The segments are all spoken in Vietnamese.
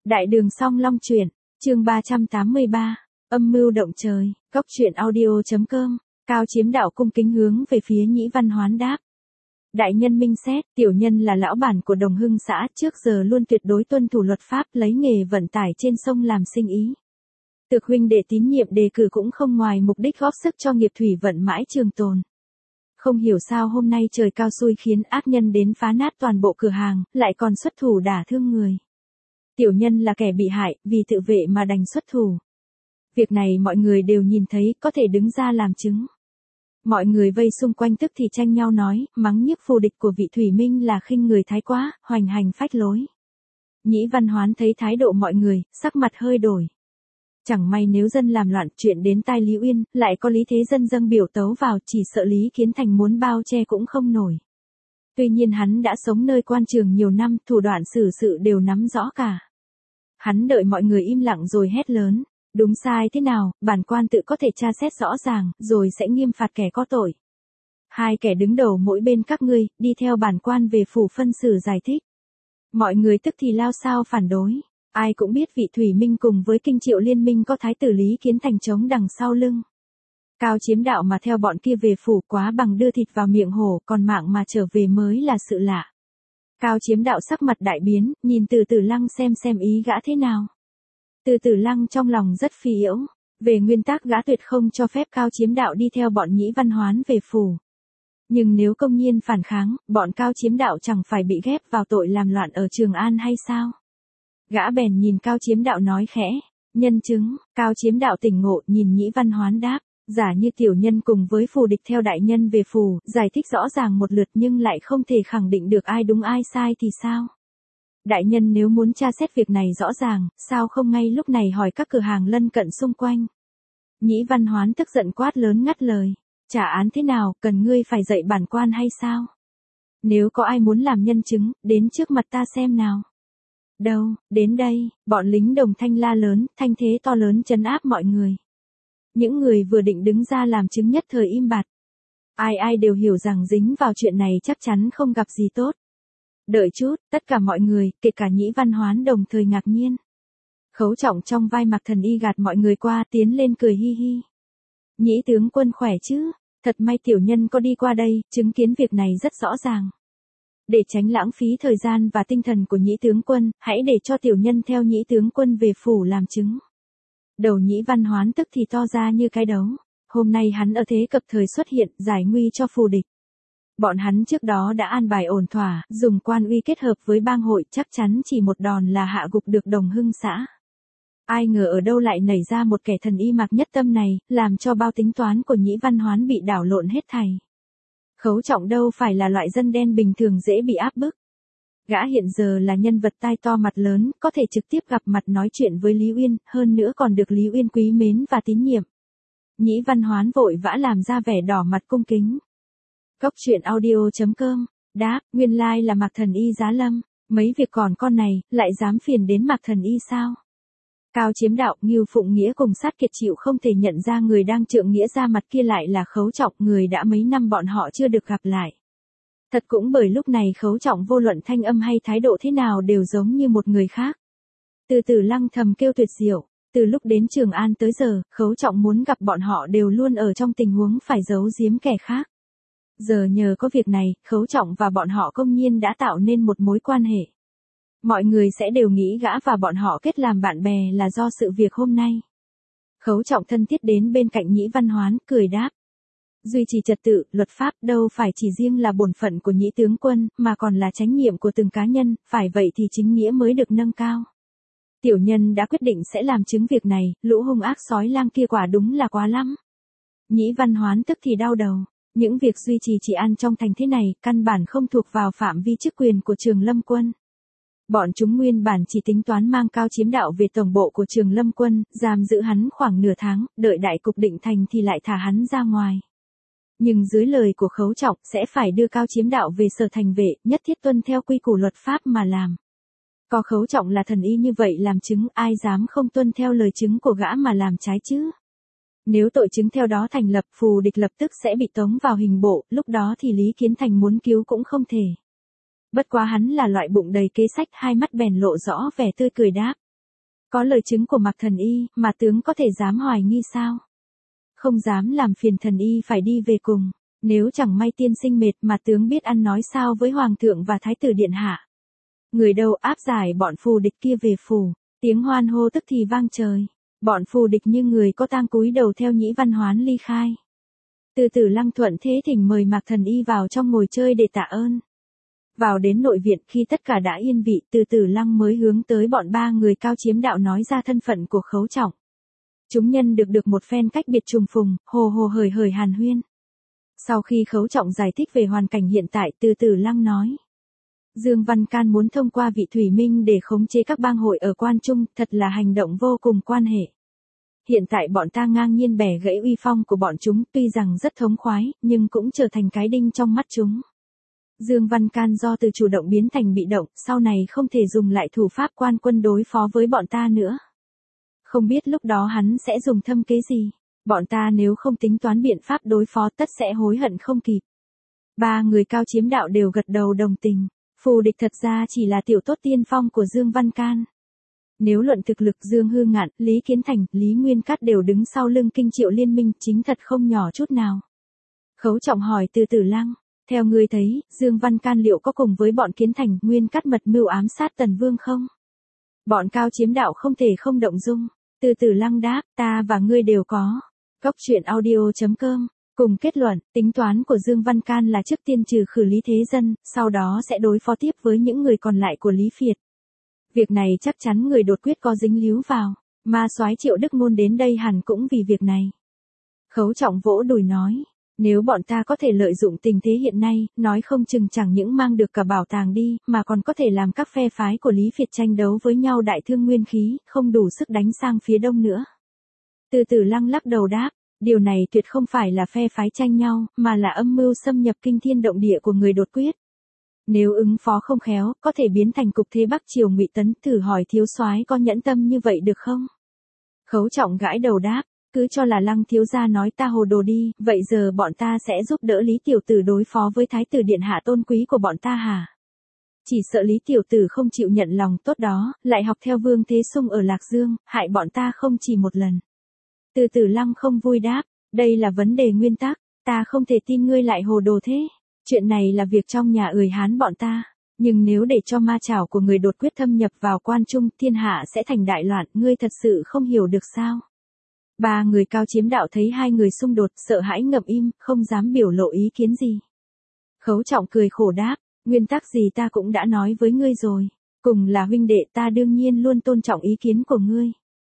Đại đường Song Long truyện, chương 383, âm mưu động trời, góc truyện audio.com, Cao Chiếm Đạo cung kính hướng về phía Nhĩ Văn Hoán đáp. Đại nhân minh xét, tiểu nhân là lão bản của Đồng Hưng xã, trước giờ luôn tuyệt đối tuân thủ luật pháp, lấy nghề vận tải trên sông làm sinh ý. Tược huynh đệ tín nhiệm đề cử cũng không ngoài mục đích góp sức cho nghiệp thủy vận mãi trường tồn. Không hiểu sao hôm nay trời cao xui khiến ác nhân đến phá nát toàn bộ cửa hàng, lại còn xuất thủ đả thương người. Tiểu nhân là kẻ bị hại, vì tự vệ mà đành xuất thủ. Việc này mọi người đều nhìn thấy, có thể đứng ra làm chứng. Mọi người vây xung quanh tức thì tranh nhau nói, mắng nhiếc phù địch của vị Thủy Minh là khinh người thái quá, hoành hành phách lối. Nhĩ Văn Hoán thấy thái độ mọi người, sắc mặt hơi đổi. Chẳng may nếu dân làm loạn chuyện đến tai Lý Uyên, lại có Lý Thế Dân dâng biểu tấu vào, chỉ sợ Lý Kiến Thành muốn bao che cũng không nổi. Tuy nhiên hắn đã sống nơi quan trường nhiều năm, thủ đoạn xử sự đều nắm rõ cả. Hắn đợi mọi người im lặng rồi hét lớn, đúng sai thế nào, bản quan tự có thể tra xét rõ ràng, rồi sẽ nghiêm phạt kẻ có tội. Hai kẻ đứng đầu mỗi bên các ngươi, đi theo bản quan về phủ phân xử giải thích. Mọi người tức thì lao sao phản đối. Ai cũng biết vị Thủy Minh cùng với Kinh Triệu liên minh có thái tử Lý Kiến Thành chống đằng sau lưng. Cao Chiếm Đạo mà theo bọn kia về phủ quá bằng đưa thịt vào miệng hổ, còn mạng mà trở về mới là sự lạ. Cao Chiếm Đạo sắc mặt đại biến, nhìn Từ Tử Lăng xem ý gã thế nào. Từ Tử Lăng trong lòng rất phi yễu, về nguyên tắc gã tuyệt không cho phép Cao Chiếm Đạo đi theo bọn Nhĩ Văn Hoán về phủ. Nhưng nếu công nhiên phản kháng, bọn Cao Chiếm Đạo chẳng phải bị ghép vào tội làm loạn ở Trường An hay sao? Gã bèn nhìn Cao Chiếm Đạo nói khẽ, nhân chứng. Cao Chiếm Đạo tỉnh ngộ, nhìn Nhĩ Văn Hoán đáp, giả như tiểu nhân cùng với phù địch theo đại nhân về phủ, giải thích rõ ràng một lượt nhưng lại không thể khẳng định được ai đúng ai sai thì sao? Đại nhân nếu muốn tra xét việc này rõ ràng, sao không ngay lúc này hỏi các cửa hàng lân cận xung quanh? Nhĩ Văn Hoán tức giận quát lớn ngắt lời, trả án thế nào, cần ngươi phải dạy bản quan hay sao? Nếu có ai muốn làm nhân chứng, đến trước mặt ta xem nào. Đâu, đến đây, bọn lính Đồng Thanh la lớn, thanh thế to lớn trấn áp mọi người. Những người vừa định đứng ra làm chứng nhất thời im bặt. Ai đều hiểu rằng dính vào chuyện này chắc chắn không gặp gì tốt. Đợi chút, tất cả mọi người, kể cả Nhĩ Văn Hoán đồng thời ngạc nhiên. Khấu Trọng trong vai Mạc Thần Y gạt mọi người qua, tiến lên cười hi hi. Nhĩ tướng quân khỏe chứ, thật may tiểu nhân có đi qua đây, chứng kiến việc này rất rõ ràng. Để tránh lãng phí thời gian và tinh thần của Nhĩ tướng quân, hãy để cho tiểu nhân theo Nhĩ tướng quân về phủ làm chứng. Đầu Nhĩ Văn Hoán tức thì to ra như cái đấu. Hôm nay hắn ở thế cập thời xuất hiện, giải nguy cho phù địch. Bọn hắn trước đó đã an bài ổn thỏa, dùng quan uy kết hợp với bang hội, chắc chắn chỉ một đòn là hạ gục được Đồng Hưng xã. Ai ngờ ở đâu lại nảy ra một kẻ thần y Mạc Nhất Tâm này, làm cho bao tính toán của Nhĩ Văn Hoán bị đảo lộn hết thảy. Khấu Trọng đâu phải là loại dân đen bình thường dễ bị áp bức. Gã hiện giờ là nhân vật tai to mặt lớn, có thể trực tiếp gặp mặt nói chuyện với Lý Uyên, hơn nữa còn được Lý Uyên quý mến và tín nhiệm. Nhĩ Văn Hoán vội vã làm ra vẻ đỏ mặt cung kính. Góc truyện audio.com, đáp, nguyên lai là Mạc Thần Y giá lâm, mấy việc còn con này, lại dám phiền đến Mạc Thần Y sao? Cao Chiếm Đạo, Ngưu Phụng Nghĩa cùng Sát Kiệt chịu không thể nhận ra người đang trượng nghĩa ra mặt kia lại là Khấu Trọng, người đã mấy năm bọn họ chưa được gặp lại. Thật cũng bởi lúc này Khấu Trọng vô luận thanh âm hay thái độ thế nào đều giống như một người khác. Từ Tử Lăng thầm kêu tuyệt diệu, từ lúc đến Trường An tới giờ, Khấu Trọng muốn gặp bọn họ đều luôn ở trong tình huống phải giấu giếm kẻ khác. Giờ nhờ có việc này, Khấu Trọng và bọn họ công nhiên đã tạo nên một mối quan hệ. Mọi người sẽ đều nghĩ gã và bọn họ kết làm bạn bè là do sự việc hôm nay. Khấu Trọng thân thiết đến bên cạnh Nhĩ Văn Hoán, cười đáp. Duy trì trật tự, luật pháp đâu phải chỉ riêng là bổn phận của Nhĩ tướng quân, mà còn là trách nhiệm của từng cá nhân, phải vậy thì chính nghĩa mới được nâng cao. Tiểu nhân đã quyết định sẽ làm chứng việc này, lũ hung ác sói lang kia quả đúng là quá lắm. Nhĩ Văn Hoán tức thì đau đầu. Những việc duy trì trị an trong thành thế này, căn bản không thuộc vào phạm vi chức quyền của Trường Lâm quân. Bọn chúng nguyên bản chỉ tính toán mang Cao Chiếm Đạo về tổng bộ của Trường Lâm quân, giam giữ hắn khoảng nửa tháng, đợi đại cục định thành thì lại thả hắn ra ngoài. Nhưng dưới lời của Khấu Trọng sẽ phải đưa Cao Chiếm Đạo về sở thành vệ, nhất thiết tuân theo quy củ luật pháp mà làm. Có Khấu Trọng là thần y như vậy làm chứng, ai dám không tuân theo lời chứng của gã mà làm trái chứ? Nếu tội chứng theo đó thành lập, phù địch lập tức sẽ bị tống vào hình bộ, lúc đó thì Lý Kiến Thành muốn cứu cũng không thể. Bất quá hắn là loại bụng đầy kế sách, hai mắt bèn lộ rõ vẻ tươi cười đáp. Có lời chứng của Mạc Thần Y, mà tướng có thể dám hoài nghi sao? Không dám làm phiền Thần Y phải đi về cùng. Nếu chẳng may tiên sinh mệt mà tướng biết ăn nói sao với Hoàng thượng và Thái tử Điện Hạ. Người đâu áp giải bọn phù địch kia về phủ. Tiếng hoan hô tức thì vang trời. Bọn phù địch như người có tang cúi đầu theo Nhĩ Văn Hoán ly khai. Từ Tử Lăng thuận thế thỉnh mời Mạc Thần Y vào trong ngồi chơi để tạ ơn. Vào đến nội viện khi tất cả đã yên vị, Từ Tử Lăng mới hướng tới bọn ba người Cao Chiếm Đạo nói ra thân phận của Khấu Trọng. Chúng nhân được một phen cách biệt trùng phùng, hồ hồ hởi hởi hàn huyên. Sau khi Khấu Trọng giải thích về hoàn cảnh hiện tại, Từ Tử Lăng nói. Dương Văn Can muốn thông qua vị Thủy Minh để khống chế các bang hội ở Quan Trung, thật là hành động vô cùng quan hệ. Hiện tại bọn ta ngang nhiên bẻ gãy uy phong của bọn chúng, tuy rằng rất thống khoái, nhưng cũng trở thành cái đinh trong mắt chúng. Dương Văn Can do từ chủ động biến thành bị động, sau này không thể dùng lại thủ pháp quan quân đối phó với bọn ta nữa. Không biết lúc đó hắn sẽ dùng thâm kế gì. Bọn ta nếu không tính toán biện pháp đối phó tất sẽ hối hận không kịp. Ba người Cao Chiếm Đạo đều gật đầu đồng tình. Phù địch thật ra chỉ là tiểu tốt tiên phong của Dương Văn Can. Nếu luận thực lực Dương Hư Ngạn, Lý Kiến Thành, Lý Nguyên Cát đều đứng sau lưng Kinh Triệu liên minh, chính thật không nhỏ chút nào. Khấu Trọng hỏi Từ Tử Lăng, theo ngươi thấy, Dương Văn Can liệu có cùng với bọn Kiến Thành, Nguyên Cát mật mưu ám sát Tần Vương không? Bọn Cao Chiếm Đạo không thể không động dung. Từ Tử Lăng đáp, ta và ngươi đều có. Cốc truyện audio.com cùng kết luận, tính toán của Dương Văn Can là trước tiên trừ khử Lý Thế Dân, sau đó sẽ đối phó tiếp với những người còn lại của Lý Phiệt. Việc này chắc chắn người đột quyết có dính líu vào, ma soái Triệu Đức Ngôn đến đây hẳn cũng vì việc này. Khấu Trọng vỗ đùi nói, nếu bọn ta có thể lợi dụng tình thế hiện nay, nói không chừng chẳng những mang được cả bảo tàng đi, mà còn có thể làm các phe phái của Lý Phiệt tranh đấu với nhau đại thương nguyên khí, không đủ sức đánh sang phía đông nữa. Từ Tử Lăng lắc đầu đáp, điều này tuyệt không phải là phe phái tranh nhau, mà là âm mưu xâm nhập kinh thiên động địa của người đột quyết. Nếu ứng phó không khéo, có thể biến thành cục thế Bắc Triều Ngụy Tấn, thử hỏi thiếu soái có nhẫn tâm như vậy được không? Khấu Trọng gãi đầu đáp, cứ cho là Lăng thiếu gia nói ta hồ đồ đi, vậy giờ bọn ta sẽ giúp đỡ Lý tiểu tử đối phó với Thái tử Điện Hạ tôn quý của bọn ta hả? Chỉ sợ Lý tiểu tử không chịu nhận lòng tốt đó, lại học theo Vương Thế Sung ở Lạc Dương, hại bọn ta không chỉ một lần. Từ Tử Lăng không vui đáp, đây là vấn đề nguyên tắc, ta không thể tin ngươi lại hồ đồ thế. Chuyện này là việc trong nhà Ười Hán bọn ta, nhưng nếu để cho ma chảo của người đột quyết thâm nhập vào Quan Trung, thiên hạ sẽ thành đại loạn, ngươi thật sự không hiểu được sao? Ba người Cao Chiếm Đạo thấy hai người xung đột, sợ hãi ngậm im, không dám biểu lộ ý kiến gì. Khấu Trọng cười khổ đáp, nguyên tắc gì ta cũng đã nói với ngươi rồi, cùng là huynh đệ ta đương nhiên luôn tôn trọng ý kiến của ngươi.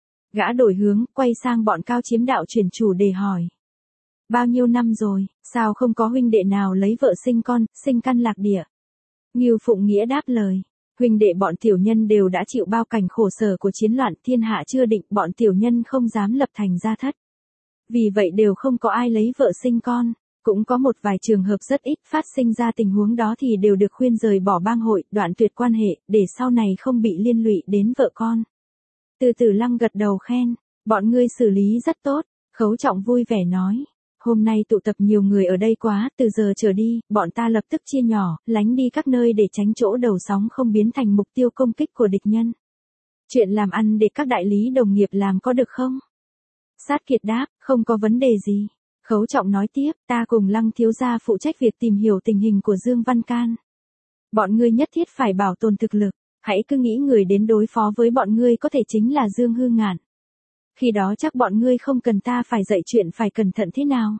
Gã đổi hướng, quay sang bọn Cao Chiếm Đạo chuyển chủ đề hỏi. Bao nhiêu năm rồi, sao không có huynh đệ nào lấy vợ sinh con, sinh căn lạc địa? Ngưu Phụng Nghĩa đáp lời, huynh đệ bọn tiểu nhân đều đã chịu bao cảnh khổ sở của chiến loạn, thiên hạ chưa định, bọn tiểu nhân không dám lập thành gia thất. Vì vậy đều không có ai lấy vợ sinh con, cũng có một vài trường hợp rất ít phát sinh ra tình huống đó thì đều được khuyên rời bỏ bang hội, đoạn tuyệt quan hệ, để sau này không bị liên lụy đến vợ con. Từ Tử Lăng gật đầu khen, bọn ngươi xử lý rất tốt. Khấu Trọng vui vẻ nói, hôm nay tụ tập nhiều người ở đây quá, từ giờ trở đi, bọn ta lập tức chia nhỏ, lánh đi các nơi để tránh chỗ đầu sóng không biến thành mục tiêu công kích của địch nhân. Chuyện làm ăn để các đại lý đồng nghiệp làm có được không? Sát Kiệt đáp, không có vấn đề gì. Khấu Trọng nói tiếp, ta cùng Lăng thiếu gia phụ trách việc tìm hiểu tình hình của Dương Văn Can. Bọn ngươi nhất thiết phải bảo tồn thực lực. Hãy cứ nghĩ người đến đối phó với bọn ngươi có thể chính là Dương Hư Ngạn. Khi đó chắc bọn ngươi không cần ta phải dạy chuyện phải cẩn thận thế nào.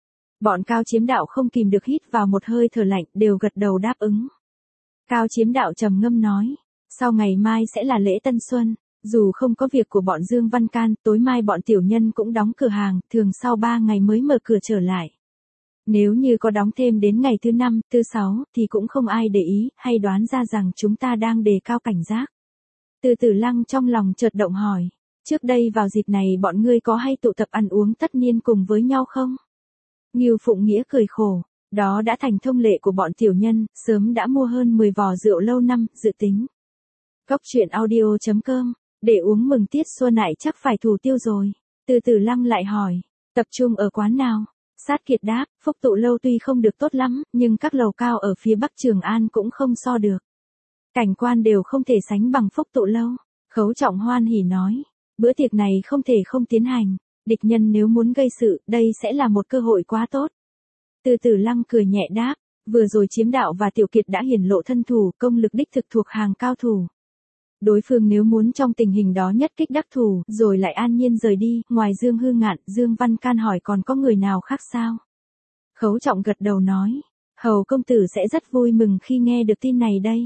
Bọn Cao Chiếm Đạo không kìm được hít vào một hơi thở lạnh, đều gật đầu đáp ứng. Cao Chiếm Đạo trầm ngâm nói, sau ngày mai sẽ là lễ Tân Xuân, dù không có việc của bọn Dương Văn Can, tối mai bọn tiểu nhân cũng đóng cửa hàng, thường sau 3 ngày mới mở cửa trở lại. Nếu như có đóng thêm đến ngày thứ 5, thứ 6, thì cũng không ai để ý, hay đoán ra rằng chúng ta đang đề cao cảnh giác. Từ Tử Lăng trong lòng chợt động hỏi, trước đây vào dịp này bọn ngươi có hay tụ tập ăn uống tất niên cùng với nhau không? Ngưu Phụng Nghĩa cười khổ, đó đã thành thông lệ của bọn tiểu nhân, sớm đã mua hơn 10 vò rượu lâu năm, dự tính. Cốc truyện audio.com, để uống mừng tiết xuân này chắc phải thủ tiêu rồi. Từ Tử Lăng lại hỏi, tập trung ở quán nào? Sát Kiệt đáp, Phúc Tụ Lâu tuy không được tốt lắm, nhưng các lầu cao ở phía Bắc Trường An cũng không so được. Cảnh quan đều không thể sánh bằng Phúc Tụ Lâu. Khấu Trọng hoan hỉ nói, bữa tiệc này không thể không tiến hành, địch nhân nếu muốn gây sự, đây sẽ là một cơ hội quá tốt. Từ Tử Lăng cười nhẹ đáp, vừa rồi Chiếm Đạo và Tiểu Kiệt đã hiển lộ thân thủ, công lực đích thực thuộc hàng cao thủ. Đối phương nếu muốn trong tình hình đó nhất kích đắc thủ, rồi lại an nhiên rời đi, ngoài Dương Hư Ngạn, Dương Văn Can hỏi còn có người nào khác sao? Khấu Trọng gật đầu nói, Hầu công tử sẽ rất vui mừng khi nghe được tin này đây.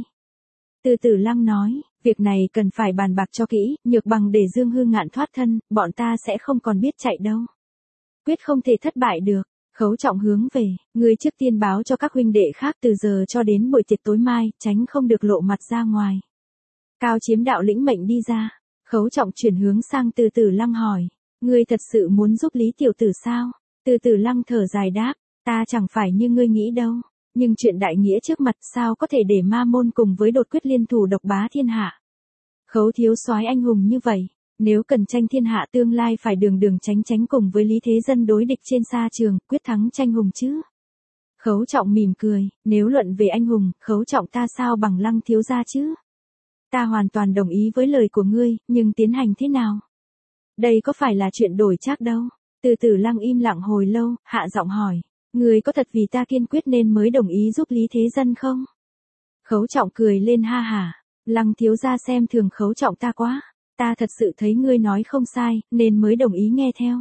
Từ Tử Lăng nói, việc này cần phải bàn bạc cho kỹ, nhược bằng để Dương Hư Ngạn thoát thân, bọn ta sẽ không còn biết chạy đâu. Quyết không thể thất bại được. Khấu Trọng hướng về, người trước tiên báo cho các huynh đệ khác từ giờ cho đến buổi tiệc tối mai, tránh không được lộ mặt ra ngoài. Cao Chiếm Đạo lĩnh mệnh đi ra, Khấu Trọng chuyển hướng sang Từ Tử Lăng hỏi, ngươi thật sự muốn giúp Lý tiểu tử sao? Từ Tử Lăng thở dài đáp, ta chẳng phải như ngươi nghĩ đâu, nhưng chuyện đại nghĩa trước mặt sao có thể để ma môn cùng với Đột Quyết liên thủ độc bá thiên hạ. Khấu thiếu soái anh hùng như vậy, nếu cần tranh thiên hạ tương lai phải đường đường tránh tránh cùng với Lý Thế Dân đối địch trên sa trường, quyết thắng tranh hùng chứ. Khấu Trọng mỉm cười, nếu luận về anh hùng, Khấu Trọng ta sao bằng Lăng thiếu gia chứ? Ta hoàn toàn đồng ý với lời của ngươi, nhưng tiến hành thế nào? Đây có phải là chuyện đổi trác đâu. Từ Tử Lăng im lặng hồi lâu, hạ giọng hỏi, ngươi có thật vì ta kiên quyết nên mới đồng ý giúp Lý Thế Dân không? Khấu Trọng cười lên ha hả, Lăng thiếu gia xem thường Khấu Trọng ta quá. Ta thật sự thấy ngươi nói không sai, nên mới đồng ý nghe theo.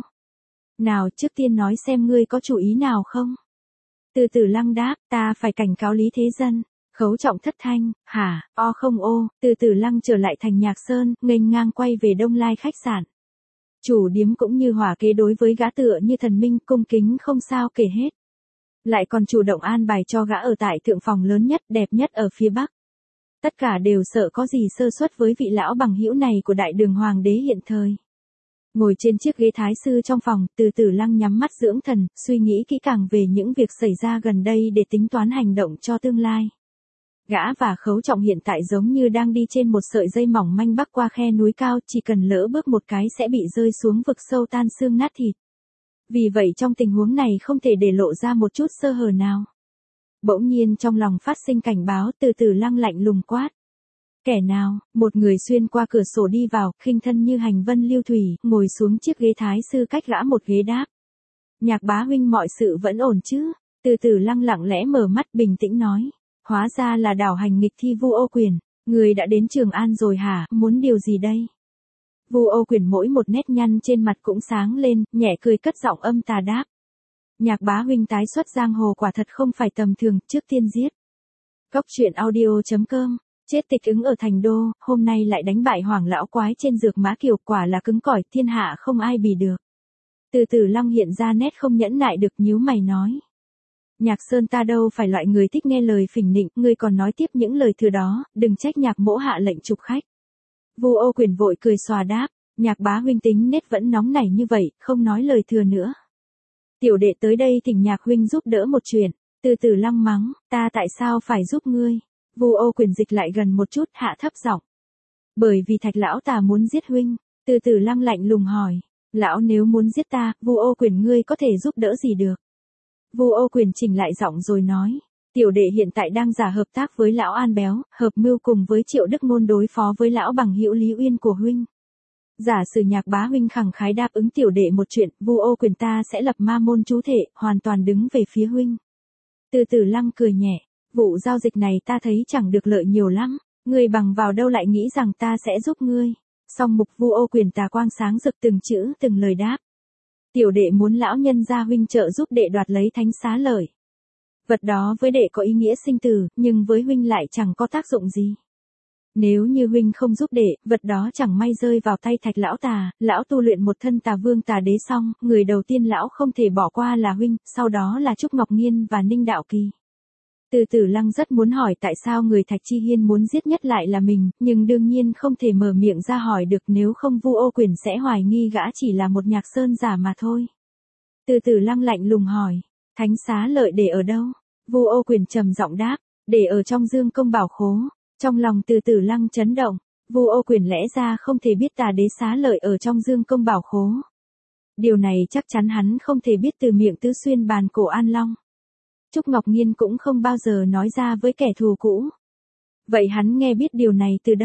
Nào trước tiên nói xem ngươi có chủ ý nào không? Từ Tử Lăng đáp, ta phải cảnh cáo Lý Thế Dân. Khấu Trọng thất thanh, hả, không ô, Từ Tử Lăng trở lại thành Nhạc Sơn, nghênh ngang quay về Đông Lai khách sạn. Chủ điếm cũng như hỏa kế đối với gã tựa như thần minh, cung kính không sao kể hết. Lại còn chủ động an bài cho gã ở tại thượng phòng lớn nhất, đẹp nhất ở phía Bắc. Tất cả đều sợ có gì sơ suất với vị lão bằng hữu này của Đại Đường Hoàng đế hiện thời. Ngồi trên chiếc ghế thái sư trong phòng, Từ Tử Lăng nhắm mắt dưỡng thần, suy nghĩ kỹ càng về những việc xảy ra gần đây để tính toán hành động cho tương lai. Gã và Khấu Trọng hiện tại giống như đang đi trên một sợi dây mỏng manh bắc qua khe núi cao, chỉ cần lỡ bước một cái sẽ bị rơi xuống vực sâu tan xương nát thịt. Vì vậy trong tình huống này không thể để lộ ra một chút sơ hở nào. Bỗng nhiên trong lòng phát sinh cảnh báo, Từ Tử Lăng lạnh lùng quát. Kẻ nào? Một người xuyên qua cửa sổ đi vào, khinh thân như hành vân lưu thủy, ngồi xuống chiếc ghế thái sư cách gã một ghế đáp. Nhạc bá huynh mọi sự vẫn ổn chứ? Từ Tử Lăng lặng lẽ mở mắt bình tĩnh nói. Hóa ra là đảo hành nghịch thi Vu Ô Quyền, người đã đến Trường An rồi hả, muốn điều gì đây? Vu Ô Quyền mỗi một nét nhăn trên mặt cũng sáng lên, nhẹ cười cất giọng âm tà đáp. Nhạc bá huynh tái xuất giang hồ quả thật không phải tầm thường, trước tiên giết. Cốc truyện audio.com, chết tịch ứng ở thành đô, hôm nay lại đánh bại Hoàng lão quái trên dược mã kiều, quả là cứng cỏi, thiên hạ không ai bì được. Từ Tử Lăng hiện ra nét không nhẫn nại được, nhíu mày nói. Nhạc Sơn ta đâu phải loại người thích nghe lời phỉnh nịnh, ngươi còn nói tiếp những lời thừa đó, đừng trách Nhạc mỗ hạ lệnh trục khách. Vu Ô Quyền vội cười xòa đáp, Nhạc bá huynh tính nết vẫn nóng nảy như vậy, không nói lời thừa nữa. Tiểu đệ tới đây thỉnh Nhạc huynh giúp đỡ một chuyện. Từ Tử Lăng mắng, ta tại sao phải giúp ngươi? Vu Ô Quyền dịch lại gần một chút, hạ thấp giọng. Bởi vì Thạch lão ta muốn giết huynh. Từ Tử Lăng lạnh lùng hỏi, lão nếu muốn giết ta, Vu Ô Quyền ngươi có thể giúp đỡ gì được? Vu Ô Quyền chỉnh lại giọng rồi nói, tiểu đệ hiện tại đang giả hợp tác với lão An Béo, hợp mưu cùng với Triệu Đức Ngôn đối phó với lão bằng hữu Lý Uyên của huynh. Giả sử Nhạc bá huynh khẳng khái đáp ứng tiểu đệ một chuyện, Vu Ô Quyền ta sẽ lập ma môn chú thể, hoàn toàn đứng về phía huynh. Từ Tử Lăng cười nhẹ, vụ giao dịch này ta thấy chẳng được lợi nhiều lắm, ngươi bằng vào đâu lại nghĩ rằng ta sẽ giúp ngươi. Song mục Vu Ô Quyền tà quang sáng rực từng chữ từng lời đáp. Tiểu đệ muốn lão nhân gia huynh trợ giúp đệ đoạt lấy thánh xá lợi. Vật đó với đệ có ý nghĩa sinh tử, nhưng với huynh lại chẳng có tác dụng gì. Nếu như huynh không giúp đệ, vật đó chẳng may rơi vào tay Thạch lão tà, lão tu luyện một thân tà vương tà đế xong, người đầu tiên lão không thể bỏ qua là huynh, sau đó là Trúc Ngọc Nghiên và Ninh Đạo Kỳ. Từ Tử Lăng rất muốn hỏi tại sao người Thạch Chi Hiên muốn giết nhất lại là mình, nhưng đương nhiên không thể mở miệng ra hỏi được, nếu không Vu Ô Quyền sẽ hoài nghi gã chỉ là một Nhạc Sơn giả mà thôi. Từ Tử Lăng lạnh lùng hỏi, thánh xá lợi để ở đâu? Vu Ô Quyền trầm giọng đáp, để ở trong Dương Công Bảo Khố. Trong lòng Từ Tử Lăng chấn động, Vu Ô Quyền lẽ ra không thể biết tà đế xá lợi ở trong Dương Công Bảo Khố. Điều này chắc chắn hắn không thể biết từ miệng Tứ Xuyên Bàn Cổ An Long. Trúc Ngọc Nghiên cũng không bao giờ nói ra với kẻ thù cũ. Vậy hắn nghe biết điều này từ đâu?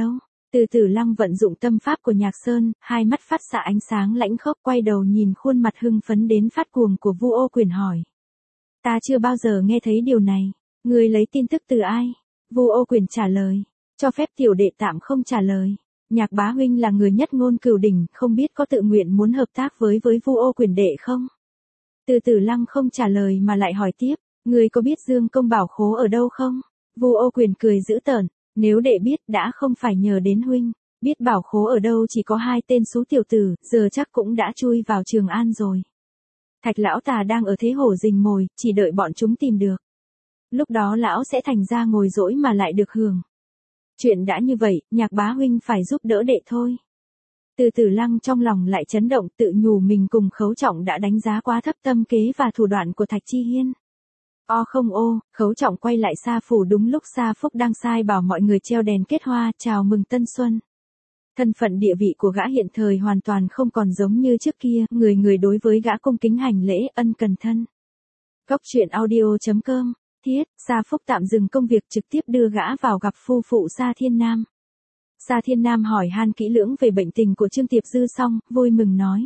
Từ Tử Lăng vận dụng tâm pháp của Nhạc Sơn, hai mắt phát xạ ánh sáng lãnh khốc, quay đầu nhìn khuôn mặt hưng phấn đến phát cuồng của Vu Ô Quyền hỏi. Ta chưa bao giờ nghe thấy điều này. Ngươi lấy tin tức từ ai? Vu Ô Quyền trả lời. Cho phép tiểu đệ tạm không trả lời. Nhạc bá huynh là người nhất ngôn cửu đỉnh, không biết có tự nguyện muốn hợp tác với Vu Ô Quyền đệ không? Từ Tử Lăng không trả lời mà lại hỏi tiếp. Ngươi có biết Dương Công Bảo Khố ở đâu không? Vu Ô Quyền cười dữ tợn. Nếu đệ biết đã không phải nhờ đến huynh. Biết bảo khố ở đâu chỉ có hai tên xú tiểu tử, giờ chắc cũng đã chui vào Trường An rồi. Thạch lão tà đang ở thế hổ rình mồi, chỉ đợi bọn chúng tìm được. Lúc đó lão sẽ thành ra ngồi dỗi mà lại được hưởng. Chuyện đã như vậy, Nhạc bá huynh phải giúp đỡ đệ thôi. Từ Tử Lăng trong lòng lại chấn động, tự nhủ mình cùng Khấu Trọng đã đánh giá quá thấp tâm kế và thủ đoạn của Thạch Chi Hiên. Không ô, Khấu Trọng quay lại Sa Phủ đúng lúc Sa Phúc đang sai bảo mọi người treo đèn kết hoa chào mừng tân xuân. Thân phận địa vị của gã hiện thời hoàn toàn không còn giống như trước kia, người người đối với gã cung kính hành lễ, ân cần thân. Góc truyện audio.com, Thiết, Sa Phúc tạm dừng công việc trực tiếp đưa gã vào gặp phu phụ Sa Thiên Nam. Sa Thiên Nam hỏi han kỹ lưỡng về bệnh tình của Trương Tiệp Dư xong, vui mừng nói.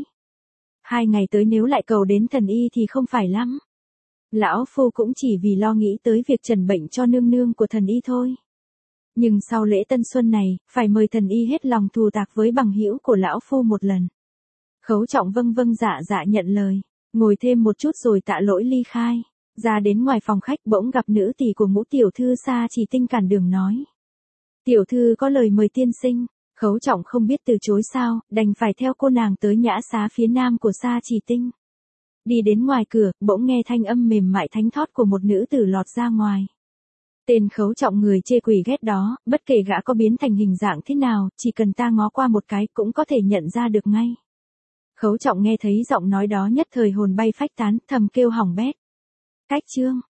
2 ngày tới nếu lại cầu đến thần y thì không phải lắm. Lão phu cũng chỉ vì lo nghĩ tới việc trần bệnh cho nương nương của thần y thôi. Nhưng sau lễ tân xuân này, phải mời thần y hết lòng thù tạc với bằng hữu của lão phu một lần. Khấu Trọng vâng dạ nhận lời, ngồi thêm một chút rồi tạ lỗi ly khai. Ra đến ngoài phòng khách bỗng gặp nữ tỳ của Ngũ tiểu thư Sa Chỉ Tinh cản đường nói. Tiểu thư có lời mời tiên sinh. Khấu Trọng không biết từ chối sao, đành phải theo cô nàng tới nhã xá phía nam của Sa Chỉ Tinh. Đi đến ngoài cửa, bỗng nghe thanh âm mềm mại thánh thót của một nữ tử lọt ra ngoài. Tên Khấu Trọng người chê quỷ ghét đó, bất kể gã có biến thành hình dạng thế nào, chỉ cần ta ngó qua một cái cũng có thể nhận ra được ngay. Khấu Trọng nghe thấy giọng nói đó nhất thời hồn bay phách tán, thầm kêu hỏng bét. Cách chương